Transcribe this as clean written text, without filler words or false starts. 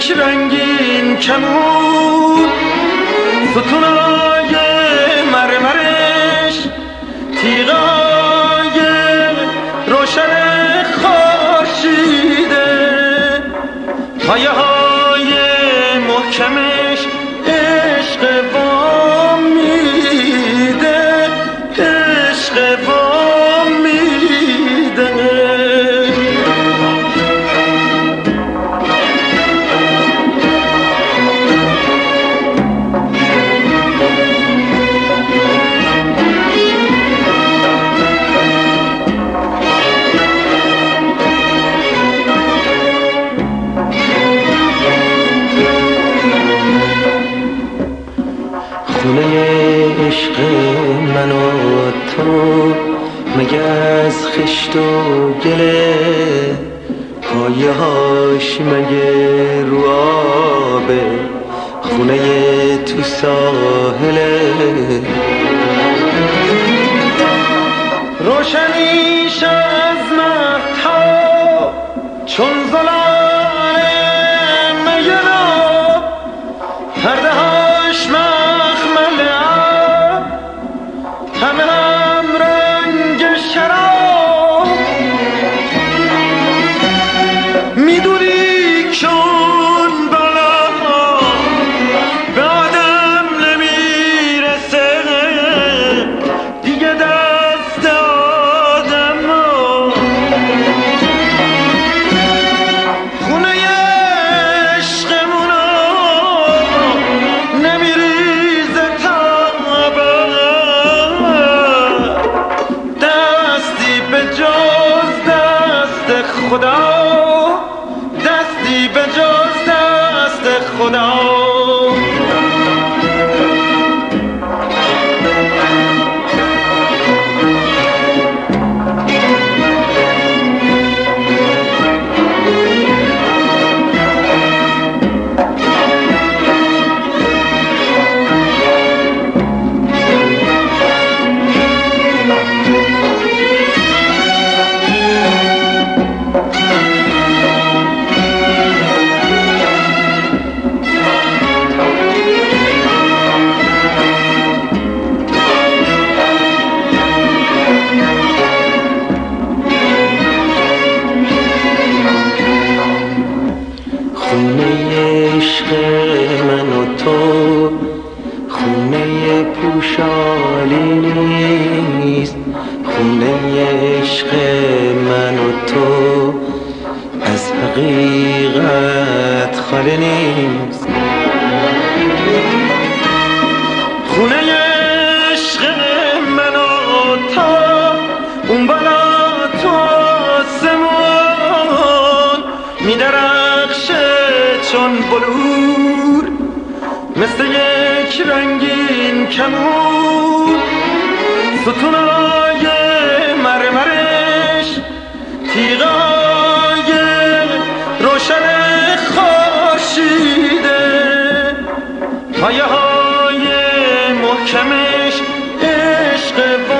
یک رنگین کمون، ستونای مرمرش، تیغای روشن خورشیده، پایه های محکمش عشق وام میده، عشق وام میده. خونه عشق من و تو مگه از خشت و گله، پایه هاش مگه رو آبه، خونه تو ساحله، روشنیش از مهتاب چون زلال مینا، پرده هاش همه هم رنگ شراب، میدونی چون بالا به آدم نمیرسه دیگه دست آدم، خونه عشقمونو نمیریزه تابه، خدا دستی به جز دست خدا. خونه عشق من و تو خونه پوشالی نیست، خونه عشق من و تو از حقیقت خالی نیست، خونه عشق من و تو اون بالا تو آسمون میدرخشه چون بلور، مثل یک رنگین کمون، ستونای مرمرش، تیغای روشن خورشیده، پایه های محکمش عشق